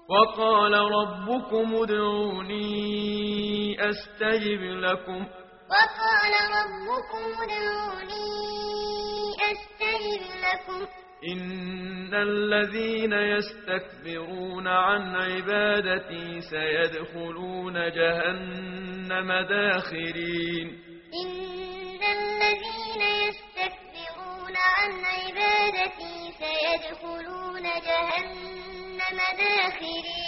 وقال ربكم ادعوني أستجب لكم وقال ربكم ادعوني أستجب لكم إن الذين يستكبرون عن عبادتي سيدخلون جهنم داخرين إن الذين يستكبرون عن عبادتي سيدخلون جهنم داخرين